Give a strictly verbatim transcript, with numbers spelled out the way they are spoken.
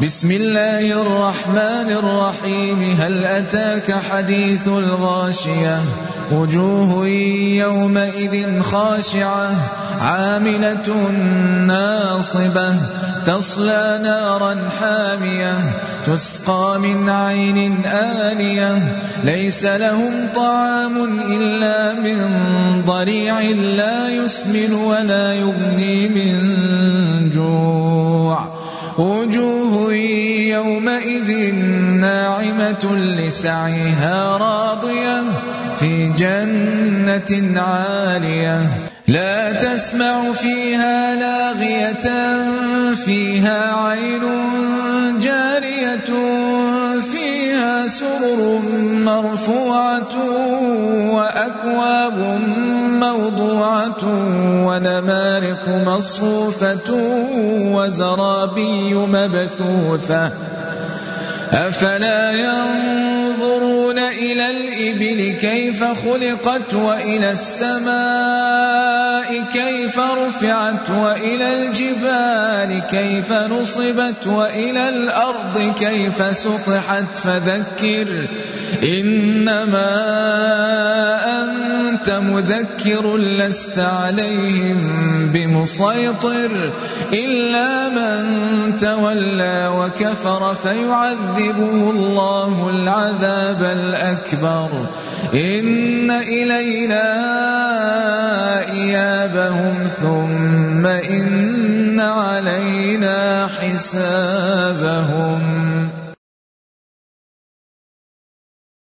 بسم الله الرحمن الرحيم هل أتاك حديث الغاشية وجوه يومئذ خاشعة عاملة ناصبة تصلى نارا حامية تسقى من عين آنية ليس لهم طعام إلا من ضريع لا يسمن ولا يغني من جوع وجوه يومئذ ناعمة لسعيها راضية في جنة عالية لا تسمع فيها لاغية فيها عين جارية فيها سرر مرفوعة وأكواب موضوعة ونمارق مصفوفة وزرابي مبثوثة أفلا ينظرون إلى الإبل كيف خلقت وإلى السماء كيف رفعت وإلى الجبال كيف نصبت وإلى الأرض كيف سطحت فذكر إنما أنت مذكر لست عليهم بمسيطر إلا من تولى وكفر فيعذبه الله العذاب الأكبر إن إلينا إيابهم ثم إن علينا حسابهم.